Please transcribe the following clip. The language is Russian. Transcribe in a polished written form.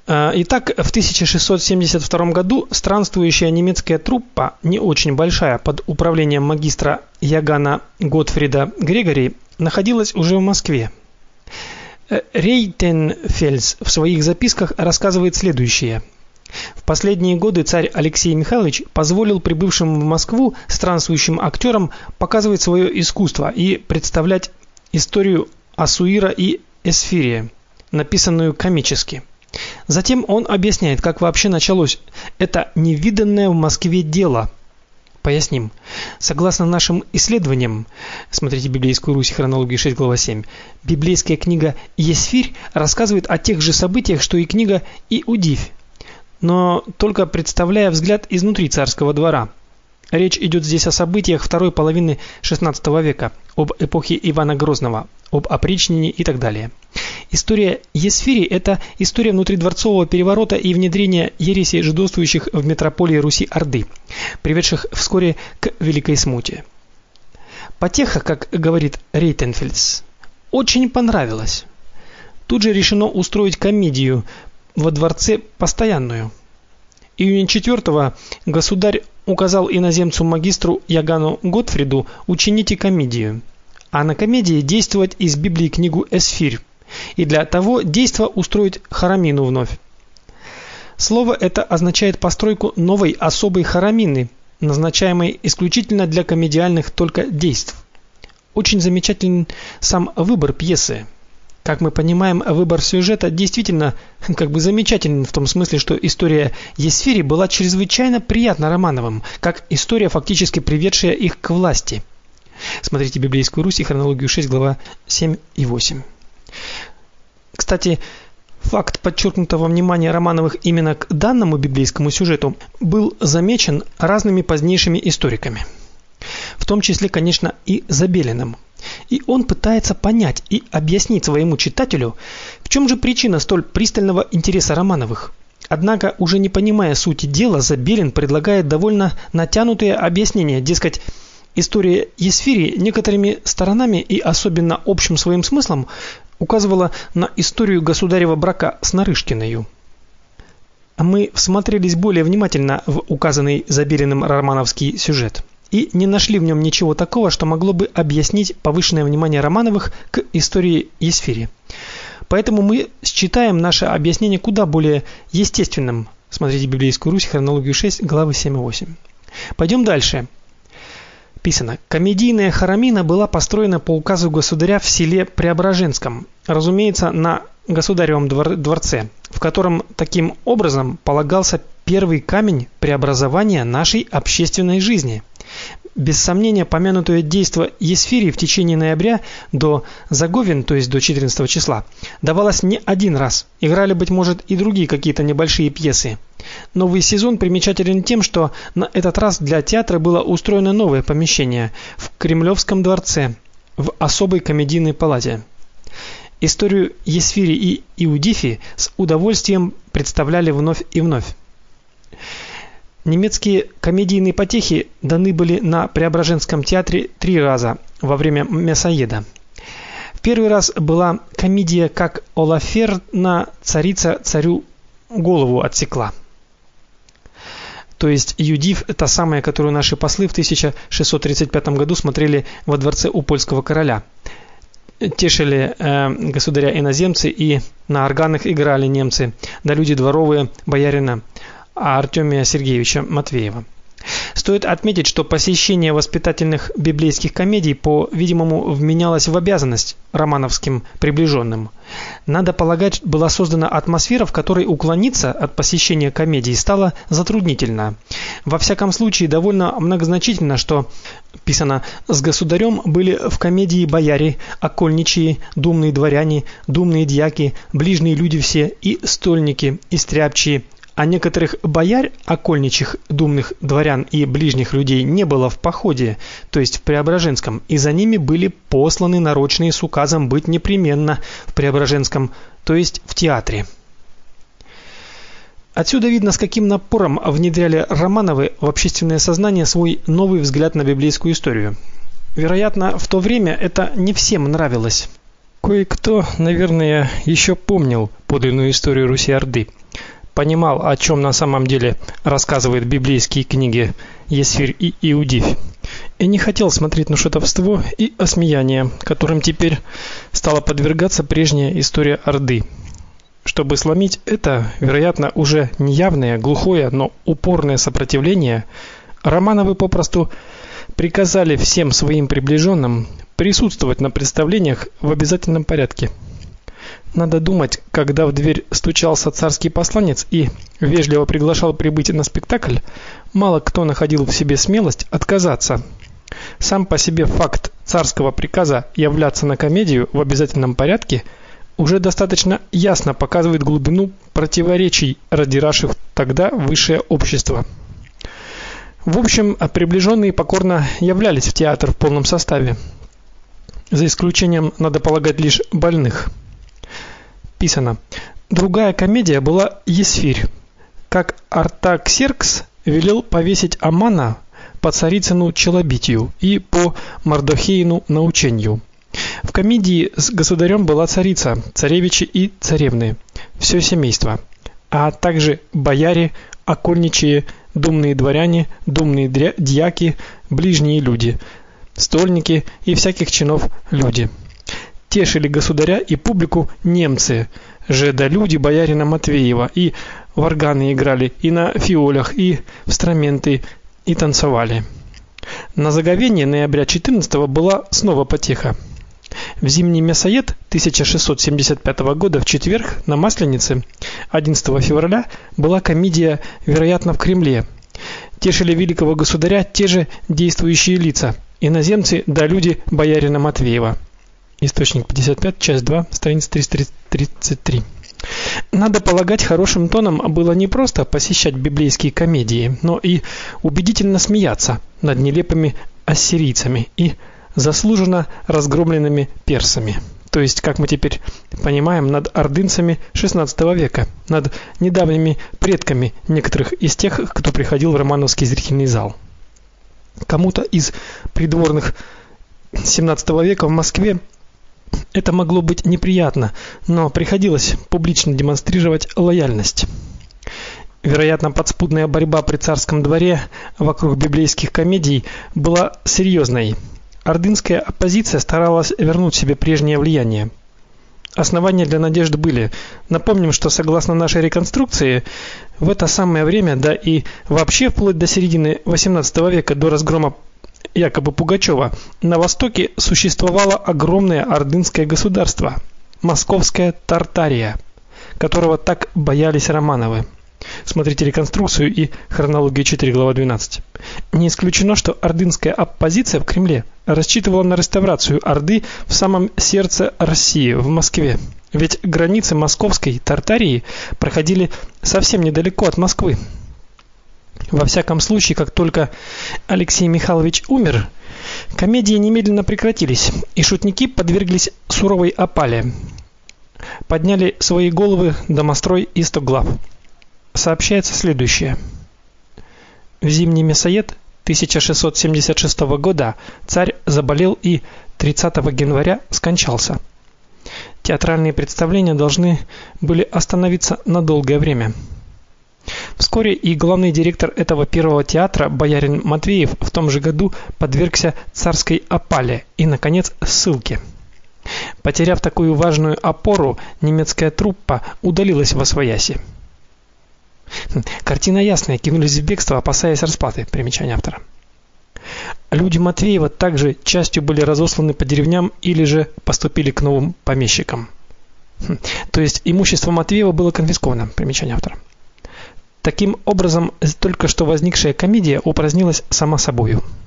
Итак, в 1672 году странствующая немецкая труппа, не очень большая, под управлением магистра Ягана Готфрида Грегори, находилась уже в Москве. Рейтенфельс в своих записках рассказывает следующее: в последние годы царь Алексей Михайлович позволил прибывшим в Москву странствующим актерам показывать свое искусство и представлять историю Ассуира и Эсфирия, написанную комически. Затем он объясняет, как вообще началось это невиданное в Москве дело. Поясним. Согласно нашим исследованиям, смотрите Библейскую Русь, хронология 6, глава 7, библейская книга Есфирь рассказывает о тех же событиях, что и книга Иудифь, но только представляя взгляд изнутри царского двора. Речь идет здесь о событиях второй половины XVI века, об эпохе Ивана Грозного, об опричнине и так далее. История Есфири – это история внутридворцового переворота и внедрения ереси жидовствующих в метрополии Руси-Орды, приведших вскоре к Великой Смуте. Потеха, как говорит Рейтенфельс, очень понравилась. Тут же решено устроить комедию во дворце постоянную. Июня 4-го государь указал иноземцу-магистру Ягану Готфриду учините комедию, а на комедии действовать из Библии книгу Эсфирь, и для того действа устроить хоромину вновь. Слово это означает постройку новой особой хоромины, назначаемой исключительно для комедиальных только действий. Очень замечателен сам выбор пьесы. Как мы понимаем, выбор сюжета действительно замечателен в том смысле, что история Есфири была чрезвычайно приятна Романовым, как история, фактически приведшая их к власти. Смотрите Библейскую Русь и хронологию 6, глава 7 и 8. Кстати, факт подчеркнутого внимания Романовых именно к данному библейскому сюжету был замечен разными позднейшими историками, в том числе, конечно, и Забелиным. И он пытается понять и объяснить своему читателю, в чем же причина столь пристального интереса Романовых. Однако, уже не понимая сути дела, Забелин предлагает довольно натянутые объяснения, дескать, история Есфири некоторыми сторонами и особенно общим своим смыслом указывала на историю государева брака с Нарышкиной. Мы всмотрелись более внимательно в указанный Забелиным романовский сюжет и не нашли в нем ничего такого, что могло бы объяснить повышенное внимание Романовых к истории Есфири. Поэтому мы считаем наше объяснение куда более естественным. Смотрите Библейскую Русь, хронологию 6, главы 7 и 8. Пойдем дальше. Писано: комедийная хоромина была построена по указу государя в селе Преображенском, разумеется, на государевом дворце, в котором таким образом полагался первый камень преобразования нашей общественной жизни. Без сомнения, помянутое действо Есфирии в течение ноября до Заговен, то есть до 14 числа, давалось не один раз. Играли, быть может, и другие какие-то небольшие пьесы. Новый сезон примечателен тем, что на этот раз для театра было устроено новое помещение в Кремлевском дворце, в особой комедийной палате. Историю Есфири и Иудифи с удовольствием представляли вновь и вновь. Немецкие комедийные потехи даны были на Преображенском театре 3 раза во время Мясоеда. В первый раз была комедия, как Олаферна царица царю голову отсекла. То есть Иудиф, та самая, которую наши послы в 1635 году смотрели во дворце у польского короля. Тешили государя иноземцы, и на органах играли немцы, да люди дворовые боярина Артемия Сергеевича Матвеева. Стоит отметить, что посещение воспитательных библейских комедий, по-видимому, вменялось в обязанность романовским приближенным. Надо полагать, была создана атмосфера, в которой уклониться от посещения комедий стало затруднительно. Во всяком случае, довольно многозначительно, что писано: с государем были в комедии бояре, окольничьи, думные дворяне, думные дьяки, ближние люди все, и стольники, и стряпчие. А некоторых бояр, окольничих, думных дворян и ближних людей не было в походе, то есть в Преображенском, и за ними были посланы нарочные с указом быть непременно в Преображенском, то есть в театре. Отсюда видно, с каким напором внедряли Романовы в общественное сознание свой новый взгляд на библейскую историю. Вероятно, в то время это не всем нравилось. Кое-кто, наверное, еще помнил подлинную историю Руси-Орды. понимал, о чем на самом деле рассказывают библейские книги Есфирь и Иудивь, и не хотел смотреть на шутовство и осмеяние, которым теперь стала подвергаться прежняя история Орды. Чтобы сломить это, вероятно, уже неявное, глухое, но упорное сопротивление, Романовы попросту приказали всем своим приближенным присутствовать на представлениях в обязательном порядке. Надо думать, когда в дверь стучался царский посланец и вежливо приглашал прибыть на спектакль, мало кто находил в себе смелость отказаться. Сам по себе факт царского приказа являться на комедию в обязательном порядке уже достаточно ясно показывает глубину противоречий, раздиравших тогда высшее общество. В общем, приближенные покорно являлись в театр в полном составе, за исключением, надо полагать, лишь больных. Писано: другая комедия была Есфирь, как Артаксеркс велел повесить Амана по Царицыну челобитию и по Мардохеину научению. В комедии с государем была царица, царевичи и царевны, все семейство, а также бояре, окольничие, думные дворяне, думные дьяки, ближние люди, стольники и всяких чинов люди. Тешили государя и публику немцы, жедолюди боярина Матвеева, и в органы играли, и на фиолях, и в инструменты, и танцевали. На заговение ноября 14-го была снова потеха. В зимний мясоед 1675 года в четверг на Масленице 11 февраля была комедия, вероятно, в Кремле. Тешили великого государя те же действующие лица: иноземцы да люди боярина Матвеева. Источник 55, часть 2, страница 333. Надо полагать, хорошим тоном было не просто посещать библейские комедии, но и убедительно смеяться над нелепыми ассирийцами и заслуженно разгромленными персами. То есть, как мы теперь понимаем, над ордынцами XVI века, над недавними предками некоторых из тех, кто приходил в Романовский зрительный зал. Кому-то из придворных XVII века в Москве это могло быть неприятно, но приходилось публично демонстрировать лояльность. Вероятно, подспудная борьба при царском дворе вокруг библейских комедий была серьезной. Ордынская оппозиция старалась вернуть себе прежнее влияние. Основания для надежд были. Напомним, что согласно нашей реконструкции, в это самое время, да и вообще вплоть до середины XVIII века, до разгрома якобы Пугачева, на востоке существовало огромное ордынское государство, Московская Тартария, которого так боялись Романовы. Смотрите реконструкцию и хронологию 4, глава 12. Не исключено, что ордынская оппозиция в Кремле рассчитывала на реставрацию Орды в самом сердце России, в Москве. Ведь границы Московской Тартарии проходили совсем недалеко от Москвы. Во всяком случае, как только Алексей Михайлович умер, комедии немедленно прекратились, и шутники подверглись суровой опале. Подняли свои головы домострой и стоглав. Сообщается следующее. В зимний мясоед 1676 года царь заболел и 30 января скончался. Театральные представления должны были остановиться на долгое время. Вскоре и главный директор этого первого театра, боярин Матвеев, в том же году подвергся царской опале и, наконец, ссылке. Потеряв такую важную опору, немецкая труппа удалилась восвояси. Картина ясная, кинулись в бегство, опасаясь расплаты. Примечание автора. Люди Матвеева также частью были разосланы по деревням или же поступили к новым помещикам. То есть имущество Матвеева было конфисковано. Примечание автора. Таким образом, только что возникшая комедия упразднилась сама собою.